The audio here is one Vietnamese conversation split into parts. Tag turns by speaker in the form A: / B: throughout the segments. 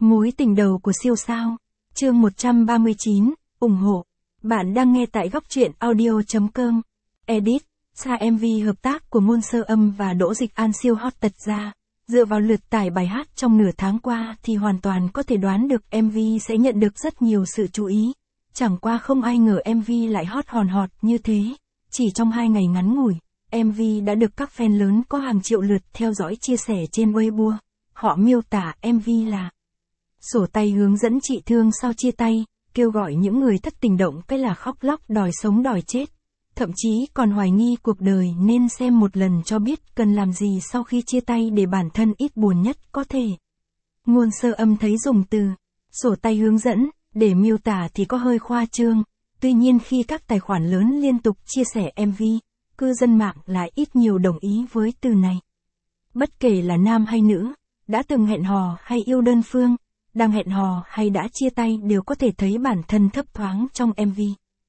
A: Mối tình đầu của siêu sao. Chương 139, ủng hộ. Bạn đang nghe tại góc truyện audio.com. Edit, Sa MV hợp tác của Ngôn Sơ Âm và Đỗ Dịch An siêu hot tật ra. Dựa vào lượt tải bài hát trong nửa tháng qua thì hoàn toàn có thể đoán được MV sẽ nhận được rất nhiều sự chú ý. Chẳng qua không ai ngờ MV lại hot hòn hot như thế. Chỉ trong 2 ngày ngắn ngủi, MV đã được các fan lớn có hàng triệu lượt theo dõi chia sẻ trên Weibo. Họ miêu tả MV là sổ tay hướng dẫn chị thương sau chia tay, kêu gọi những người thất tình động cái là khóc lóc đòi sống đòi chết. Thậm chí còn hoài nghi cuộc đời nên xem một lần cho biết cần làm gì sau khi chia tay để bản thân ít buồn nhất có thể. Ngôn Sơ Âm thấy dùng từ sổ tay hướng dẫn để miêu tả thì có hơi khoa trương. Tuy nhiên khi các tài khoản lớn liên tục chia sẻ MV, cư dân mạng lại ít nhiều đồng ý với từ này. Bất kể là nam hay nữ, đã từng hẹn hò hay yêu đơn phương, đang hẹn hò hay đã chia tay đều có thể thấy bản thân thấp thoáng trong MV.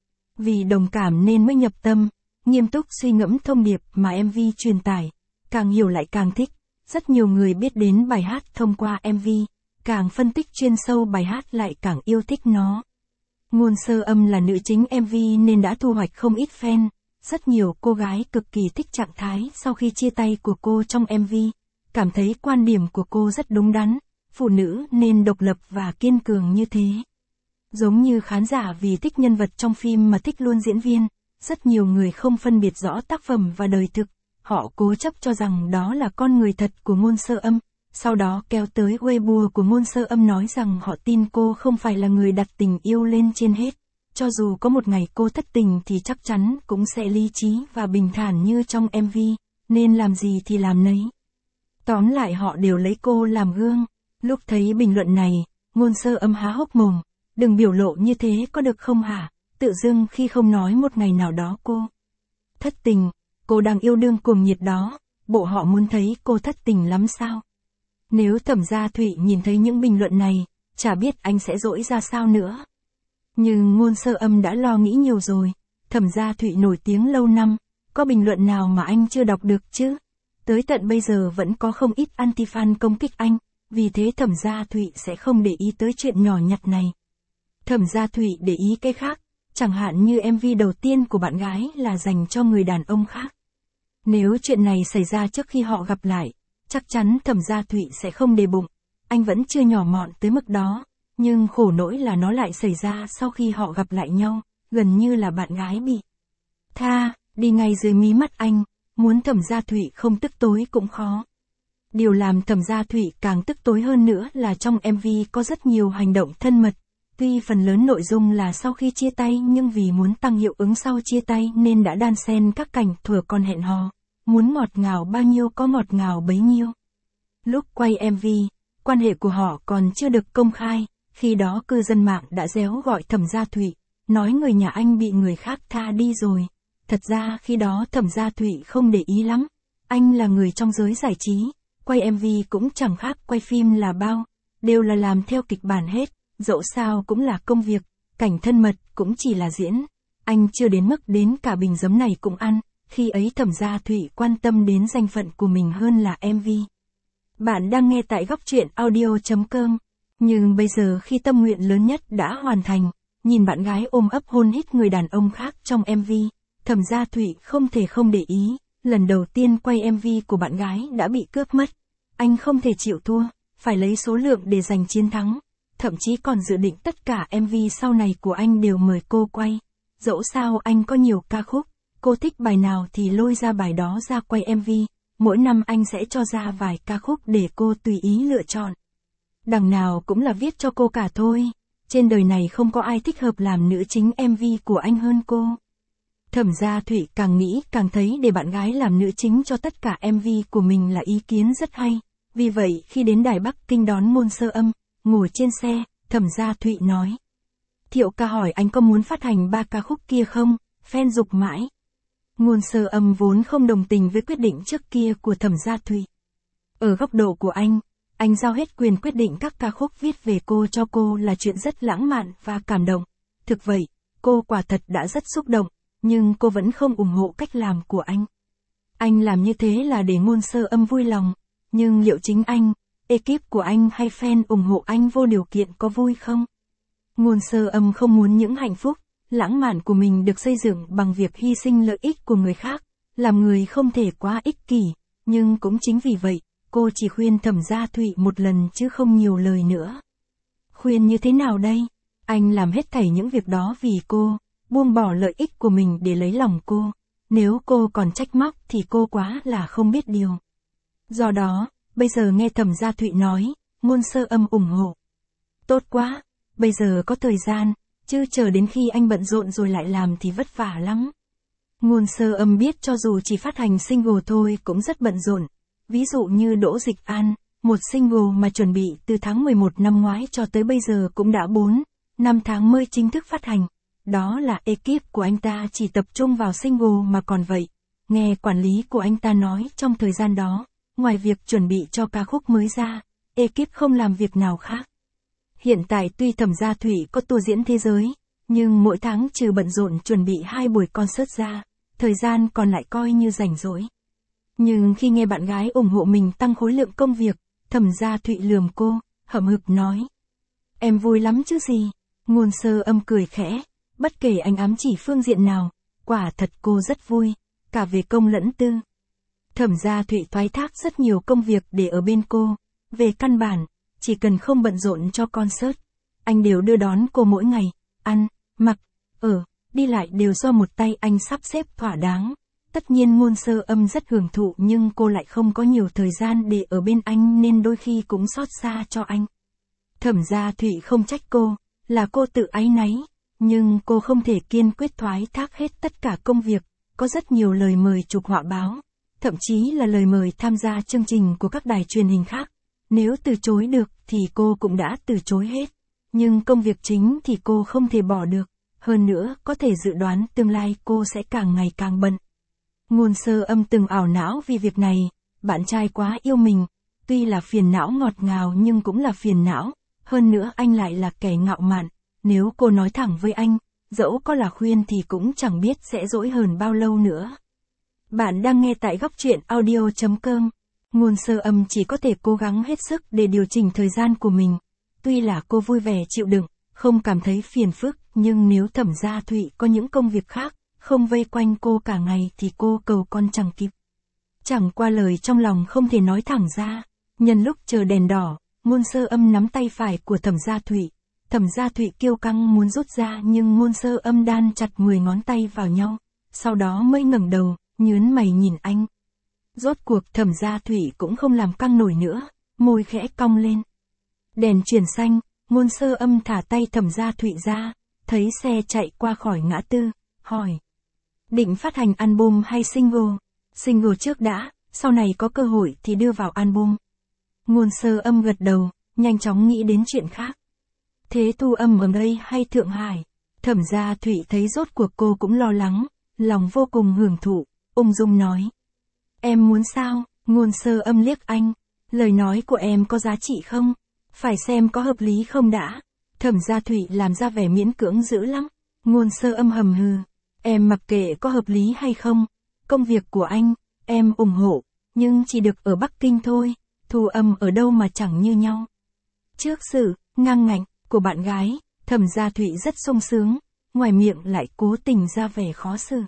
A: Vì đồng cảm nên mới nhập tâm, nghiêm túc suy ngẫm thông điệp mà MV truyền tải, càng hiểu lại càng thích. Rất nhiều người biết đến bài hát thông qua MV, càng phân tích chuyên sâu bài hát lại càng yêu thích nó. Ngôn Sơ Âm là nữ chính MV nên đã thu hoạch không ít fan. Rất nhiều cô gái cực kỳ thích trạng thái sau khi chia tay của cô trong MV, cảm thấy quan điểm của cô rất đúng đắn, phụ nữ nên độc lập và kiên cường như thế. Giống như khán giả vì thích nhân vật trong phim mà thích luôn diễn viên, rất nhiều người không phân biệt rõ tác phẩm và đời thực, họ cố chấp cho rằng đó là con người thật của Ngôn Sơ Âm, sau đó kéo tới Weibo của Ngôn Sơ Âm nói rằng họ tin cô không phải là người đặt tình yêu lên trên hết. Cho dù có một ngày cô thất tình thì chắc chắn cũng sẽ lý trí và bình thản như trong MV, nên làm gì thì làm nấy. Tóm lại họ đều lấy cô làm gương. Lúc thấy bình luận này, Ngôn Sơ Âm há hốc mồm, đừng biểu lộ như thế có được không hả? Tự dưng khi không nói một ngày nào đó cô thất tình, cô đang yêu đương cuồng nhiệt đó, bộ họ muốn thấy cô thất tình lắm sao? Nếu Thẩm Gia Thụy nhìn thấy những bình luận này, chả biết anh sẽ dỗi ra sao nữa. Nhưng Ngôn Sơ Âm đã lo nghĩ nhiều rồi. Thẩm Gia Thụy nổi tiếng lâu năm, có bình luận nào mà anh chưa đọc được chứ? Tới tận bây giờ vẫn có không ít anti-fan công kích anh, vì thế Thẩm Gia Thụy sẽ không để ý tới chuyện nhỏ nhặt này. Thẩm Gia Thụy để ý cái khác, chẳng hạn như MV đầu tiên của bạn gái là dành cho người đàn ông khác. Nếu chuyện này xảy ra trước khi họ gặp lại, chắc chắn Thẩm Gia Thụy sẽ không để bụng, anh vẫn chưa nhỏ mọn tới mức đó. Nhưng khổ nỗi là nó lại xảy ra sau khi họ gặp lại nhau, gần như là bạn gái bị tha đi ngay dưới mí mắt anh, muốn Thẩm Gia Thụy không tức tối cũng khó. Điều làm Thẩm Gia Thụy càng tức tối hơn nữa là trong MV có rất nhiều hành động thân mật, tuy phần lớn nội dung là sau khi chia tay nhưng vì muốn tăng hiệu ứng sau chia tay nên đã đan xen các cảnh thuở còn hẹn hò, muốn ngọt ngào bao nhiêu có ngọt ngào bấy nhiêu. Lúc quay MV, quan hệ của họ còn chưa được công khai. Khi đó cư dân mạng đã réo gọi Thẩm Gia Thụy, nói người nhà anh bị người khác tha đi rồi. Thật ra khi đó Thẩm Gia Thụy không để ý lắm, anh là người trong giới giải trí, quay MV cũng chẳng khác quay phim là bao, đều là làm theo kịch bản hết, dẫu sao cũng là công việc, cảnh thân mật cũng chỉ là diễn. Anh chưa đến mức đến cả bình giấm này cũng ăn, khi ấy Thẩm Gia Thụy quan tâm đến danh phận của mình hơn là MV. Bạn đang nghe tại góc truyện audio.com. Nhưng bây giờ khi tâm nguyện lớn nhất đã hoàn thành, nhìn bạn gái ôm ấp hôn hít người đàn ông khác trong MV, Thẩm Gia Thụy không thể không để ý, lần đầu tiên quay MV của bạn gái đã bị cướp mất. Anh không thể chịu thua, phải lấy số lượng để giành chiến thắng, thậm chí còn dự định tất cả MV sau này của anh đều mời cô quay. Dẫu sao anh có nhiều ca khúc, cô thích bài nào thì lôi ra bài đó ra quay MV, mỗi năm anh sẽ cho ra vài ca khúc để cô tùy ý lựa chọn. Đằng nào cũng là viết cho cô cả thôi, trên đời này không có ai thích hợp làm nữ chính MV của anh hơn cô. Thẩm Gia Thụy càng nghĩ càng thấy để bạn gái làm nữ chính cho tất cả MV của mình là ý kiến rất hay, vì vậy khi đến Đài Bắc Kinh đón Ngôn Sơ Âm, ngồi trên xe, Thẩm Gia Thụy nói. Thiệu ca hỏi anh có muốn phát hành 3 ca khúc kia không, fan giục mãi. Ngôn Sơ Âm vốn không đồng tình với quyết định trước kia của Thẩm Gia Thụy. Ở góc độ của anh giao hết quyền quyết định các ca khúc viết về cô cho cô là chuyện rất lãng mạn và cảm động. Thực vậy, cô quả thật đã rất xúc động, nhưng cô vẫn không ủng hộ cách làm của anh. Anh làm như thế là để Ngôn Sơ Âm vui lòng, nhưng liệu chính anh ekip của anh hay fan ủng hộ anh vô điều kiện có vui không? Ngôn Sơ Âm không muốn những hạnh phúc, lãng mạn của mình được xây dựng bằng việc hy sinh lợi ích của người khác, làm người không thể quá ích kỷ, nhưng cũng chính vì vậy, cô chỉ khuyên Thẩm Gia Thụy một lần chứ không nhiều lời nữa. Khuyên như thế nào đây? Anh làm hết thảy những việc đó vì cô, buông bỏ lợi ích của mình để lấy lòng cô. Nếu cô còn trách móc thì cô quá là không biết điều. Do đó, bây giờ nghe Thẩm Gia Thụy nói, Ngôn Sơ Âm ủng hộ. Tốt quá, bây giờ có thời gian, chứ chờ đến khi anh bận rộn rồi lại làm thì vất vả lắm. Ngôn Sơ Âm biết cho dù chỉ phát hành single thôi cũng rất bận rộn. Ví dụ như Đỗ Dịch An, một single mà chuẩn bị từ tháng 11 năm ngoái cho tới bây giờ cũng đã 4-5 tháng mới chính thức phát hành. Đó là ekip của anh ta chỉ tập trung vào single mà còn vậy. Nghe quản lý của anh ta nói trong thời gian đó, ngoài việc chuẩn bị cho ca khúc mới ra, ekip không làm việc nào khác. Hiện tại tuy Thẩm Gia Thụy có tour diễn thế giới, nhưng mỗi tháng trừ bận rộn chuẩn bị 2 buổi concert ra, thời gian còn lại coi như rảnh rỗi. Nhưng khi nghe bạn gái ủng hộ mình tăng khối lượng công việc, Thẩm Gia Thụy lườm cô, hậm hực nói. Em vui lắm chứ gì? Ngôn Sơ Âm cười khẽ, bất kể anh ám chỉ phương diện nào, quả thật cô rất vui, cả về công lẫn tư. Thẩm Gia Thụy thoái thác rất nhiều công việc để ở bên cô, về căn bản, chỉ cần không bận rộn cho concert, anh đều đưa đón cô mỗi ngày, ăn, mặc, ở, đi lại đều do một tay anh sắp xếp thỏa đáng. Tất nhiên Ngôn Sơ Âm rất hưởng thụ nhưng cô lại không có nhiều thời gian để ở bên anh nên đôi khi cũng xót xa cho anh. Thẩm Gia Thụy không trách cô, là cô tự áy náy, nhưng cô không thể kiên quyết thoái thác hết tất cả công việc, có rất nhiều lời mời chụp họa báo, thậm chí là lời mời tham gia chương trình của các đài truyền hình khác. Nếu từ chối được thì cô cũng đã từ chối hết, nhưng công việc chính thì cô không thể bỏ được, hơn nữa có thể dự đoán tương lai cô sẽ càng ngày càng bận. Ngôn Sơ Âm từng ảo não vì việc này, bạn trai quá yêu mình, tuy là phiền não ngọt ngào nhưng cũng là phiền não, hơn nữa anh lại là kẻ ngạo mạn, nếu cô nói thẳng với anh, dẫu có là khuyên thì cũng chẳng biết sẽ dỗi hờn bao lâu nữa. Bạn đang nghe tại góc truyện audio.com. Ngôn Sơ Âm chỉ có thể cố gắng hết sức để điều chỉnh thời gian của mình. Tuy là cô vui vẻ chịu đựng, không cảm thấy phiền phức, nhưng nếu Thẩm Gia Thụy có những công việc khác, không vây quanh cô cả ngày thì cô cầu con chẳng kịp. Chẳng qua lời trong lòng không thể nói thẳng ra. Nhân lúc chờ đèn đỏ, Ngôn Sơ Âm nắm tay phải của Thẩm Gia Thụy. Thẩm Gia Thụy kiêu căng muốn rút ra nhưng Ngôn Sơ Âm đan chặt 10 ngón tay vào nhau, sau đó mới ngẩng đầu, nhướng mày nhìn anh. Rốt cuộc Thẩm Gia Thụy cũng không làm căng nổi nữa, môi khẽ cong lên. Đèn chuyển xanh, Ngôn Sơ Âm thả tay Thẩm Gia Thụy ra, thấy xe chạy qua khỏi ngã tư, hỏi. Định phát hành album hay single? Single trước đã, sau này có cơ hội thì đưa vào album. Ngôn Sơ Âm gật đầu, nhanh chóng nghĩ đến chuyện khác. Thế thu âm ở đây hay Thượng Hải? Thẩm Gia Thụy thấy rốt cuộc cô cũng lo lắng, lòng vô cùng hưởng thụ, ung dung nói. Em muốn sao? Ngôn Sơ Âm liếc anh. Lời nói của em có giá trị không? Phải xem có hợp lý không đã. Thẩm Gia Thụy làm ra vẻ miễn cưỡng dữ lắm. Ngôn Sơ Âm hầm hừ. Em mặc kệ có hợp lý hay không. Công việc của anh, em ủng hộ. Nhưng chỉ được ở Bắc Kinh thôi. Thu âm ở đâu mà chẳng như nhau. Trước sự ngang ngạnh của bạn gái, Thẩm Gia Thụy rất sung sướng. Ngoài miệng lại cố tình ra vẻ khó xử.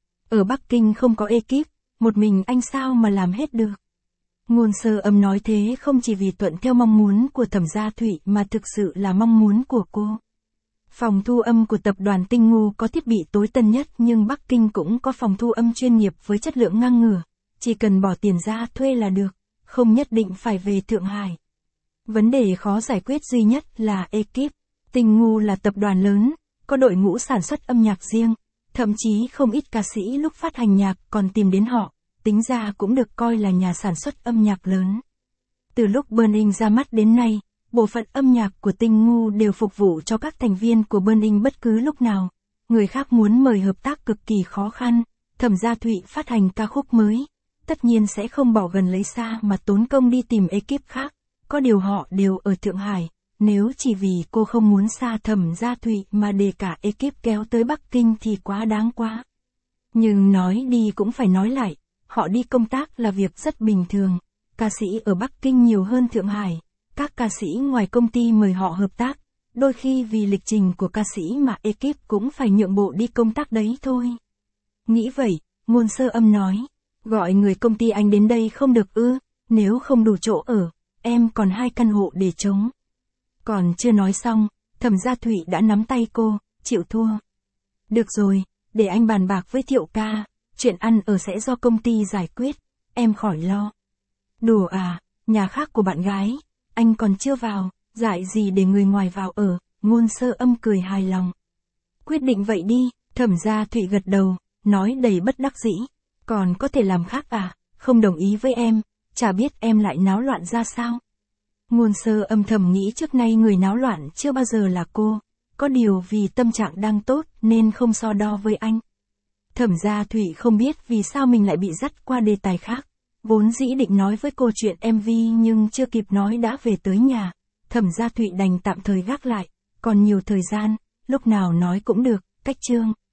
A: Ở Bắc Kinh không có ekip, một mình anh sao mà làm hết được. Ngôn Sơ Âm nói thế không chỉ vì thuận theo mong muốn của Thẩm Gia Thụy mà thực sự là mong muốn của cô. Phòng thu âm của tập đoàn Tinh Ngu có thiết bị tối tân nhất nhưng Bắc Kinh cũng có phòng thu âm chuyên nghiệp với chất lượng ngang ngửa. Chỉ cần bỏ tiền ra thuê là được, không nhất định phải về Thượng Hải. Vấn đề khó giải quyết duy nhất là ekip. Tinh Ngu là tập đoàn lớn, có đội ngũ sản xuất âm nhạc riêng. Thậm chí không ít ca sĩ lúc phát hành nhạc còn tìm đến họ, tính ra cũng được coi là nhà sản xuất âm nhạc lớn. Từ lúc Burning ra mắt đến nay, bộ phận âm nhạc của Tinh Ngu đều phục vụ cho các thành viên của Burning bất cứ lúc nào. Người khác muốn mời hợp tác cực kỳ khó khăn, Thẩm Gia Thụy phát hành ca khúc mới, tất nhiên sẽ không bỏ gần lấy xa mà tốn công đi tìm ekip khác, có điều họ đều ở Thượng Hải. Nếu chỉ vì cô không muốn xa Thẩm Gia Thụy mà để cả ekip kéo tới Bắc Kinh thì quá đáng quá. Nhưng nói đi cũng phải nói lại, họ đi công tác là việc rất bình thường. ca sĩ ở Bắc Kinh nhiều hơn Thượng Hải, các ca sĩ ngoài công ty mời họ hợp tác, đôi khi vì lịch trình của ca sĩ mà ekip cũng phải nhượng bộ đi công tác đấy thôi. Nghĩ vậy, Ngôn Sơ Âm nói, gọi người công ty anh đến đây không được ư, nếu không đủ chỗ ở, em còn 2 căn hộ để trống. Còn chưa nói xong, Thẩm Gia Thụy đã nắm tay cô, chịu thua. Được rồi, để anh bàn bạc với Thiệu ca, chuyện ăn ở sẽ do công ty giải quyết, em khỏi lo. Đùa à, nhà khác của bạn gái, anh còn chưa vào, dại gì để người ngoài vào ở, Ngôn Sơ Âm cười hài lòng. Quyết định vậy đi, Thẩm Gia Thụy gật đầu, nói đầy bất đắc dĩ, còn có thể làm khác à, không đồng ý với em, chả biết em lại náo loạn ra sao. Ngôn Sơ Âm thầm nghĩ trước nay người náo loạn chưa bao giờ là cô, có điều vì tâm trạng đang tốt nên không so đo với anh. Thẩm Gia Thụy không biết vì sao mình lại bị dắt qua đề tài khác, vốn dĩ định nói với cô chuyện MV nhưng chưa kịp nói đã về tới nhà, Thẩm Gia Thụy đành tạm thời gác lại, còn nhiều thời gian, lúc nào nói cũng được, cách chương.